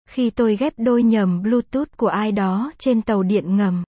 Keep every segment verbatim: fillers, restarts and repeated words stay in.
Khi tôi ghép đôi nhầm Bluetooth của ai đó trên tàu điện ngầm.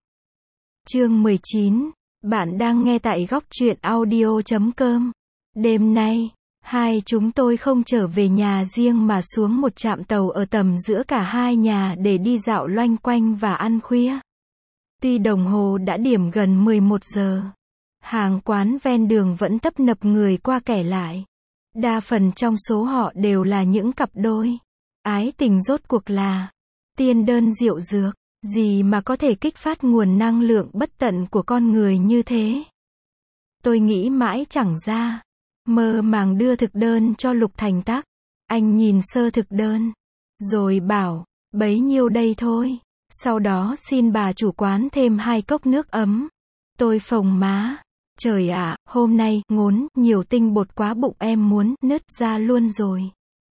Chương mười chín. Bạn đang nghe tại góc truyện audio chấm com. Đêm nay, hai chúng tôi không trở về nhà riêng mà xuống một trạm tàu ở tầm giữa cả hai nhà để đi dạo loanh quanh và ăn khuya. Tuy đồng hồ đã điểm gần mười một giờ, hàng quán ven đường vẫn tấp nập người qua kẻ lại. Đa phần trong số họ đều là những cặp đôi. Ái tình rốt cuộc là tiên đơn rượu dược, gì mà có thể kích phát nguồn năng lượng bất tận của con người như thế. Tôi nghĩ mãi chẳng ra, mơ màng đưa thực đơn cho Lục Thành Tắc. Anh nhìn sơ thực đơn, rồi bảo, bấy nhiêu đây thôi. Sau đó xin bà chủ quán thêm hai cốc nước ấm. Tôi phồng má, trời ạ, hôm nay, ngốn, nhiều tinh bột quá bụng em muốn nứt ra luôn rồi.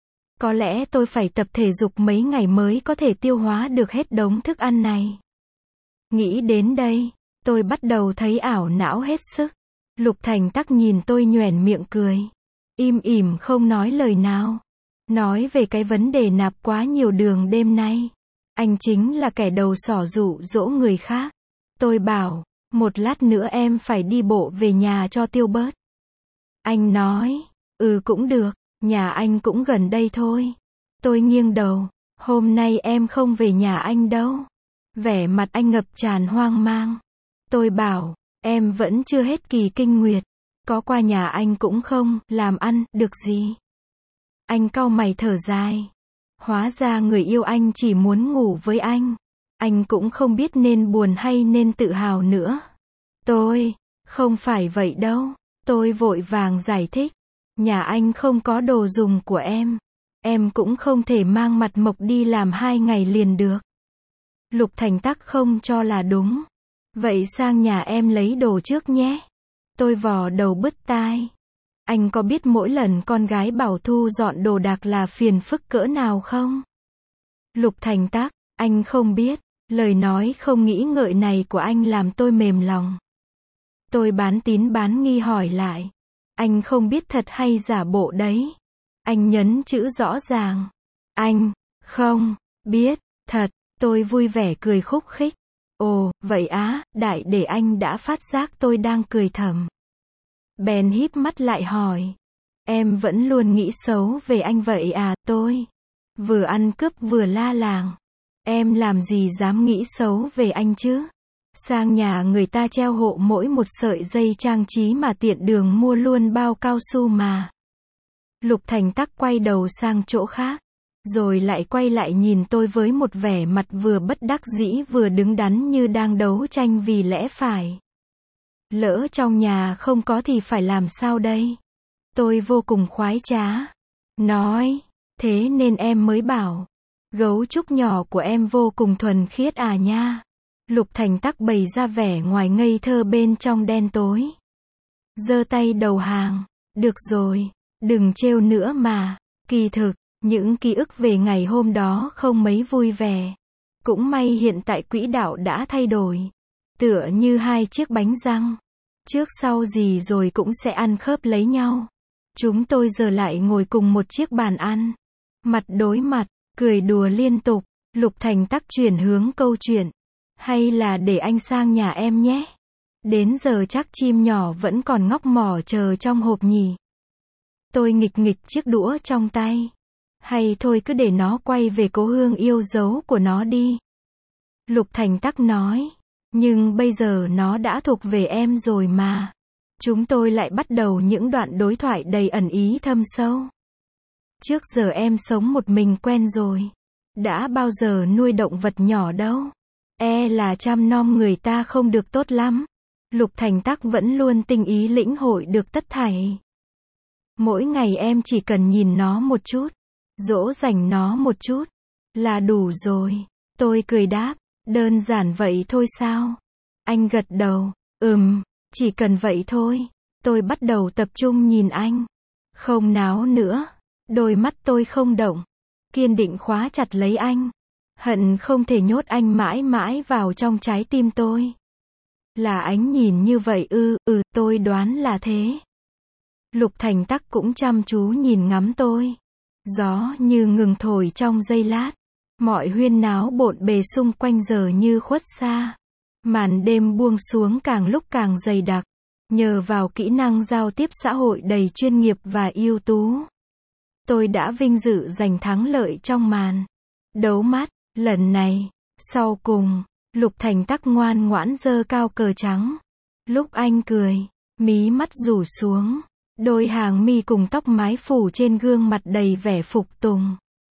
Có lẽ tôi phải tập thể dục mấy ngày mới có thể tiêu hóa được hết đống thức ăn này. Nghĩ đến đây, tôi bắt đầu thấy ảo não hết sức. Lục Thành Tắc nhìn tôi nhoẻn miệng cười, im ỉm không nói lời nào. Nói về cái vấn đề nạp quá nhiều đường đêm nay. Anh chính là kẻ đầu sỏ dụ dỗ người khác. Tôi bảo, một lát nữa em phải đi bộ về nhà cho tiêu bớt. Anh nói, ừ cũng được, nhà anh cũng gần đây thôi. Tôi nghiêng đầu, hôm nay em không về nhà anh đâu. Vẻ mặt anh ngập tràn hoang mang. Tôi bảo, em vẫn chưa hết kỳ kinh nguyệt. Có qua nhà anh cũng không làm ăn được gì. Anh cau mày thở dài. Hóa ra người yêu anh chỉ muốn ngủ với anh. Anh cũng không biết nên buồn hay nên tự hào nữa. Tôi, không phải vậy đâu. Tôi vội vàng giải thích. Nhà anh không có đồ dùng của em. Em cũng không thể mang mặt mộc đi làm hai ngày liền được. Lục Thành Tắc không cho là đúng. Vậy sang nhà em lấy đồ trước nhé. Tôi vò đầu bứt tai. Anh có biết mỗi lần con gái bảo thu dọn đồ đạc là phiền phức cỡ nào không? Lục Thành Tắc, anh không biết. Lời nói không nghĩ ngợi này của anh làm tôi mềm lòng. Tôi bán tín bán nghi hỏi lại. Anh không biết thật hay giả bộ đấy? Anh nhấn chữ rõ ràng. Anh, không, biết, thật. Tôi vui vẻ cười khúc khích. Ồ, vậy á, đại để anh đã phát giác tôi đang cười thầm. Bèn híp mắt lại hỏi. Em vẫn luôn nghĩ xấu về anh vậy à? Tôi vừa ăn cướp vừa la làng. Em làm gì dám nghĩ xấu về anh chứ? Sang nhà người ta treo hộ mỗi một sợi dây trang trí mà tiện đường mua luôn bao cao su mà. Lục Thành Tắc quay đầu sang chỗ khác, rồi lại quay lại nhìn tôi với một vẻ mặt vừa bất đắc dĩ vừa đứng đắn như đang đấu tranh vì lẽ phải. Lỡ trong nhà không có thì phải làm sao đây? Tôi vô cùng khoái trá. Nói, thế nên em mới bảo. Gấu trúc nhỏ của em vô cùng thuần khiết à nha. Lục Thành Tắc bày ra vẻ ngoài ngây thơ bên trong đen tối. Giơ tay đầu hàng. Được rồi, đừng trêu nữa mà. Kỳ thực, những ký ức về ngày hôm đó không mấy vui vẻ. Cũng may hiện tại quỹ đạo đã thay đổi. Tựa như hai chiếc bánh răng. Trước sau gì rồi cũng sẽ ăn khớp lấy nhau. Chúng tôi giờ lại ngồi cùng một chiếc bàn ăn. Mặt đối mặt, cười đùa liên tục. Lục Thành Tắc chuyển hướng câu chuyện. Hay là để anh sang nhà em nhé. Đến giờ chắc chim nhỏ vẫn còn ngóc mỏ chờ trong hộp nhỉ. Tôi nghịch nghịch chiếc đũa trong tay. Hay thôi cứ để nó quay về cố hương yêu dấu của nó đi. Lục Thành Tắc nói. Nhưng bây giờ nó đã thuộc về em rồi mà. Chúng tôi lại bắt đầu những đoạn đối thoại đầy ẩn ý thâm sâu. Trước giờ em sống một mình quen rồi. Đã bao giờ nuôi động vật nhỏ đâu. E là chăm nom người ta không được tốt lắm. Lục Thành Tắc vẫn luôn tinh ý lĩnh hội được tất thảy. Mỗi ngày em chỉ cần nhìn nó một chút, dỗ dành nó một chút, là đủ rồi. Tôi cười đáp, đơn giản vậy thôi sao? Anh gật đầu, ừm, chỉ cần vậy thôi. Tôi bắt đầu tập trung nhìn anh. Không náo nữa. Đôi mắt tôi không động. Kiên định khóa chặt lấy anh. Hận không thể nhốt anh mãi mãi vào trong trái tim tôi. Là ánh nhìn như vậy ư? Ừ, tôi đoán là thế. Lục Thành Tắc cũng chăm chú nhìn ngắm tôi. Gió như ngừng thổi trong giây lát. Mọi huyên náo bộn bề xung quanh giờ như khuất xa. Màn đêm buông xuống càng lúc càng dày đặc. Nhờ vào kỹ năng giao tiếp xã hội đầy chuyên nghiệp và ưu tú, tôi đã vinh dự giành thắng lợi trong màn đấu mắt. Lần này, sau cùng, Lục Thành Tắc ngoan ngoãn giơ cao cờ trắng. Lúc anh cười, mí mắt rủ xuống, đôi hàng mi cùng tóc mái phủ trên gương mặt đầy vẻ phục tùng.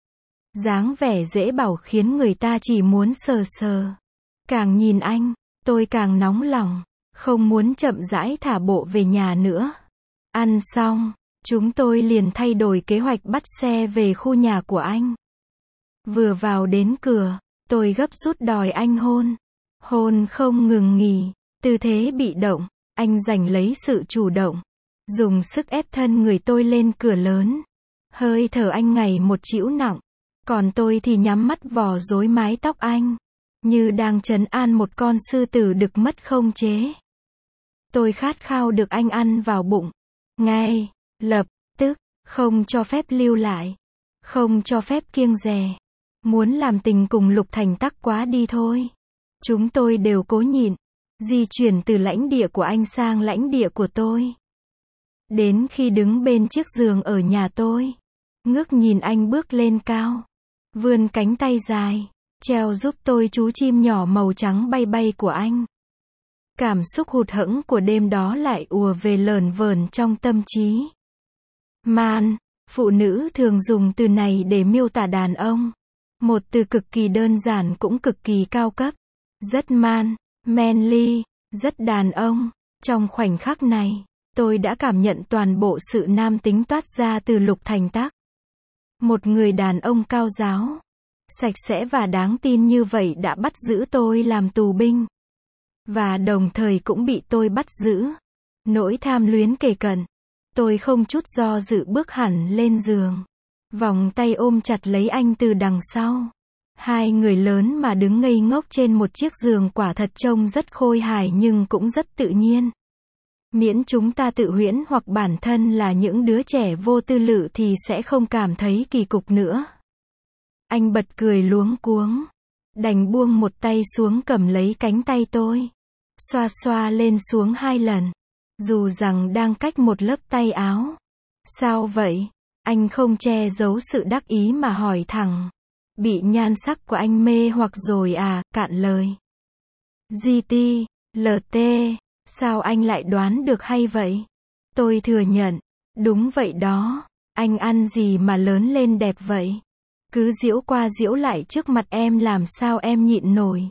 Dáng vẻ dễ bảo khiến người ta chỉ muốn sờ sờ. Càng nhìn anh, tôi càng nóng lòng, không muốn chậm rãi thả bộ về nhà nữa. Ăn xong, chúng tôi liền thay đổi kế hoạch bắt xe về khu nhà của anh. Vừa vào đến cửa, tôi gấp rút đòi anh hôn. Hôn không ngừng nghỉ, tư thế bị động, anh giành lấy sự chủ động, dùng sức ép thân người tôi lên cửa lớn. Hơi thở anh ngày một trĩu nặng, còn tôi thì nhắm mắt vò rối mái tóc anh, như đang trấn an một con sư tử đực mất khống chế. Tôi khát khao được anh ăn vào bụng, ngay lập tức, không cho phép lưu lại, không cho phép kiêng dè. Muốn làm tình cùng Lục Thành Tắc quá đi thôi. Chúng tôi đều cố nhịn, di chuyển từ lãnh địa của anh sang lãnh địa của tôi. Đến khi đứng bên chiếc giường ở nhà tôi, ngước nhìn anh bước lên cao, vươn cánh tay dài, treo giúp tôi chú chim nhỏ màu trắng bay bay của anh. Cảm xúc hụt hẫng của đêm đó lại ùa về lờn vờn trong tâm trí. Man, phụ nữ thường dùng từ này để miêu tả đàn ông. Một từ cực kỳ đơn giản cũng cực kỳ cao cấp. Rất man, manly, rất đàn ông. Trong khoảnh khắc này, tôi đã cảm nhận toàn bộ sự nam tính toát ra từ Lục Thành Tắc. Một người đàn ông cao ráo, sạch sẽ và đáng tin như vậy đã bắt giữ tôi làm tù binh. Và đồng thời cũng bị tôi bắt giữ. Nỗi tham luyến kề cận. Tôi không chút do dự bước hẳn lên giường. Vòng tay ôm chặt lấy anh từ đằng sau. Hai người lớn mà đứng ngây ngốc trên một chiếc giường quả thật trông rất khôi hài nhưng cũng rất tự nhiên. Miễn chúng ta tự huyễn hoặc bản thân là những đứa trẻ vô tư lự thì sẽ không cảm thấy kỳ cục nữa. Anh bật cười luống cuống. Đành buông một tay xuống cầm lấy cánh tay tôi. Xoa xoa lên xuống hai lần. Dù rằng đang cách một lớp tay áo. Sao vậy? Anh không che giấu sự đắc ý mà hỏi thẳng. Bị nhan sắc của anh mê hoặc rồi à, cạn lời. giê tê, lờ tê, sao anh lại đoán được hay vậy? Tôi thừa nhận. Đúng vậy đó. Anh ăn gì mà lớn lên đẹp vậy? Cứ giễu qua giễu lại trước mặt em làm sao em nhịn nổi.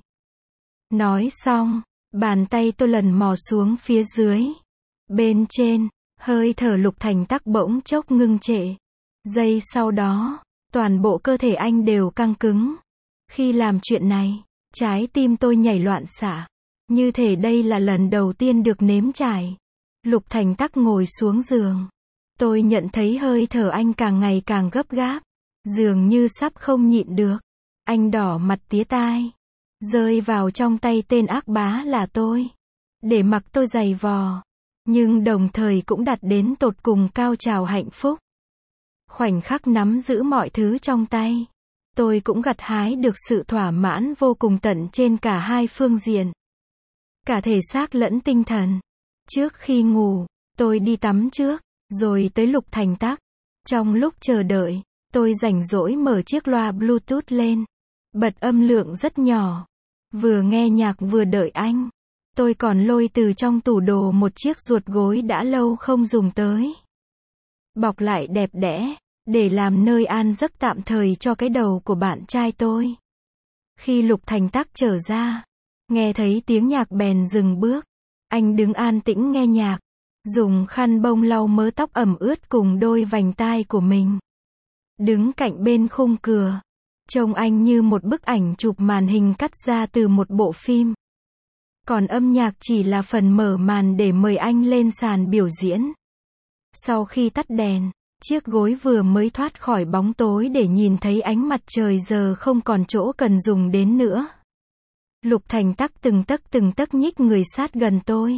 Nói xong, bàn tay tôi lần mò xuống phía dưới. Bên trên, hơi thở Lục Thành Tắc bỗng chốc ngưng trệ. Giây sau đó, toàn bộ cơ thể anh đều căng cứng. Khi làm chuyện này, trái tim tôi nhảy loạn xạ. Như thể đây là lần đầu tiên được nếm trải. Lục Thành Tắc ngồi xuống giường. Tôi nhận thấy hơi thở anh càng ngày càng gấp gáp. Dường như sắp không nhịn được. Anh đỏ mặt tía tai. Rơi vào trong tay tên ác bá là tôi. Để mặc tôi giày vò. Nhưng đồng thời cũng đạt đến tột cùng cao trào hạnh phúc. Khoảnh khắc nắm giữ mọi thứ trong tay. Tôi cũng gặt hái được sự thỏa mãn vô cùng tận trên cả hai phương diện. Cả thể xác lẫn tinh thần. Trước khi ngủ, tôi đi tắm trước, rồi tới Lục Thành Tắc. Trong lúc chờ đợi, tôi rảnh rỗi mở chiếc loa Bluetooth lên. Bật âm lượng rất nhỏ. Vừa nghe nhạc vừa đợi anh. Tôi còn lôi từ trong tủ đồ một chiếc ruột gối đã lâu không dùng tới. Bọc lại đẹp đẽ, để làm nơi an giấc tạm thời cho cái đầu của bạn trai tôi. Khi Lục Thành Tắc trở ra, nghe thấy tiếng nhạc bèn dừng bước. Anh đứng an tĩnh nghe nhạc, dùng khăn bông lau mớ tóc ẩm ướt cùng đôi vành tai của mình. Đứng cạnh bên khung cửa, trông anh như một bức ảnh chụp màn hình cắt ra từ một bộ phim. Còn âm nhạc chỉ là phần mở màn để mời anh lên sàn biểu diễn. Sau khi tắt đèn, chiếc gối vừa mới thoát khỏi bóng tối để nhìn thấy ánh mặt trời giờ không còn chỗ cần dùng đến nữa. Lục Thành Tắc từng tấc từng tấc nhích người sát gần tôi.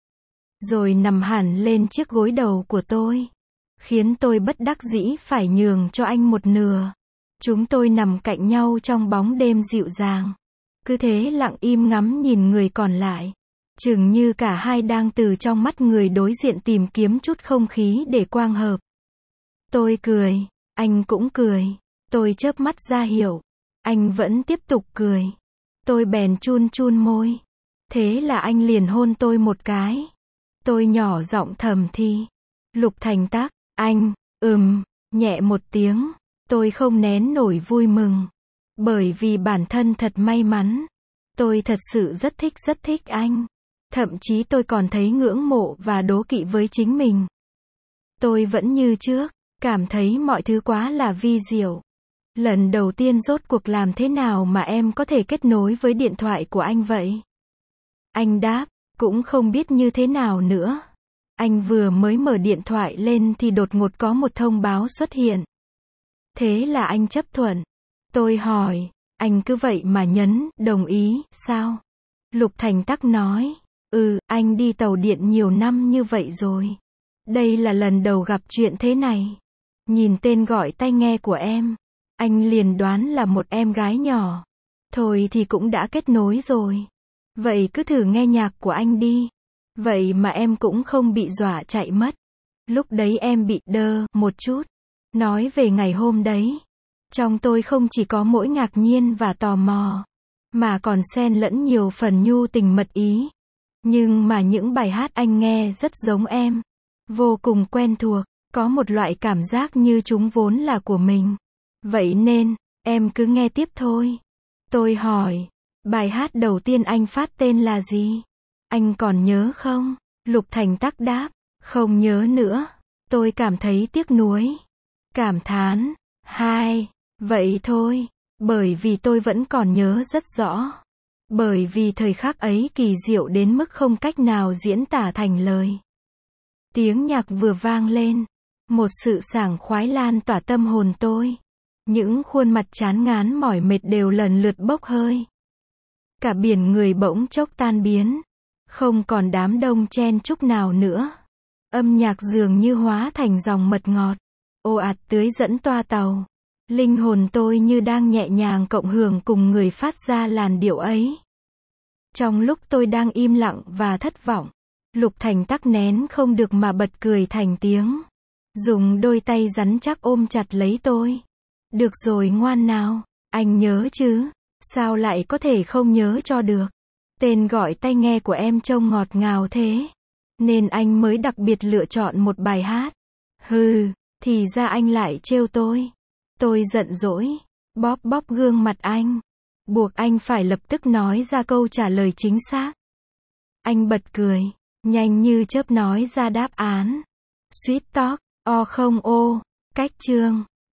Rồi nằm hẳn lên chiếc gối đầu của tôi. Khiến tôi bất đắc dĩ phải nhường cho anh một nửa. Chúng tôi nằm cạnh nhau trong bóng đêm dịu dàng. Cứ thế lặng im ngắm nhìn người còn lại. Chừng như cả hai đang từ trong mắt người đối diện tìm kiếm chút không khí để quang hợp. Tôi cười. Anh cũng cười. Tôi chớp mắt ra hiệu. Anh vẫn tiếp tục cười. Tôi bèn chun chun môi. Thế là anh liền hôn tôi một cái. Tôi nhỏ giọng thầm thì. Lục Thành Tắc, anh, ừm, nhẹ một tiếng. Tôi không nén nổi vui mừng. Bởi vì bản thân thật may mắn. Tôi thật sự rất thích rất thích anh. Thậm chí tôi còn thấy ngưỡng mộ và đố kỵ với chính mình. Tôi vẫn như trước, cảm thấy mọi thứ quá là vi diệu. Lần đầu tiên rốt cuộc làm thế nào mà em có thể kết nối với điện thoại của anh vậy? Anh đáp, cũng không biết như thế nào nữa. Anh vừa mới mở điện thoại lên thì đột ngột có một thông báo xuất hiện. Thế là anh chấp thuận. Tôi hỏi, anh cứ vậy mà nhấn, đồng ý, sao? Lục Thành Tắc nói, ừ, anh đi tàu điện nhiều năm như vậy rồi. Đây là lần đầu gặp chuyện thế này. Nhìn tên gọi tai nghe của em, anh liền đoán là một em gái nhỏ. Thôi thì cũng đã kết nối rồi. Vậy cứ thử nghe nhạc của anh đi. Vậy mà em cũng không bị dọa chạy mất. Lúc đấy em bị đơ một chút. Nói về ngày hôm đấy. Trong tôi không chỉ có mỗi ngạc nhiên và tò mò, mà còn xen lẫn nhiều phần nhu tình mật ý. Nhưng mà những bài hát anh nghe rất giống em. Vô cùng quen thuộc. Có một loại cảm giác như chúng vốn là của mình. Vậy nên, em cứ nghe tiếp thôi. Tôi hỏi, bài hát đầu tiên anh phát tên là gì? Anh còn nhớ không? Lục Thành Tắc đáp, không nhớ nữa. Tôi cảm thấy tiếc nuối. Cảm thán, hai, vậy thôi. Bởi vì tôi vẫn còn nhớ rất rõ. Bởi vì thời khắc ấy kỳ diệu đến mức không cách nào diễn tả thành lời. Tiếng nhạc vừa vang lên. Một sự sảng khoái lan tỏa tâm hồn tôi. Những khuôn mặt chán ngán mỏi mệt đều lần lượt bốc hơi. Cả biển người bỗng chốc tan biến. Không còn đám đông chen chúc nào nữa. Âm nhạc dường như hóa thành dòng mật ngọt. Ồ ạt tưới dẫn toa tàu. Linh hồn tôi như đang nhẹ nhàng cộng hưởng cùng người phát ra làn điệu ấy. Trong lúc tôi đang im lặng và thất vọng, Lục Thành Tắc nén không được mà bật cười thành tiếng. Dùng đôi tay rắn chắc ôm chặt lấy tôi. Được rồi ngoan nào, anh nhớ chứ, sao lại có thể không nhớ cho được. Tên gọi tai nghe của em trông ngọt ngào thế. Nên anh mới đặc biệt lựa chọn một bài hát. Hừ, thì ra anh lại trêu tôi. Tôi giận dỗi, bóp bóp gương mặt anh. Buộc anh phải lập tức nói ra câu trả lời chính xác. Anh bật cười, nhanh như chớp nói ra đáp án. Sweet Talk, o không ô, cách chương.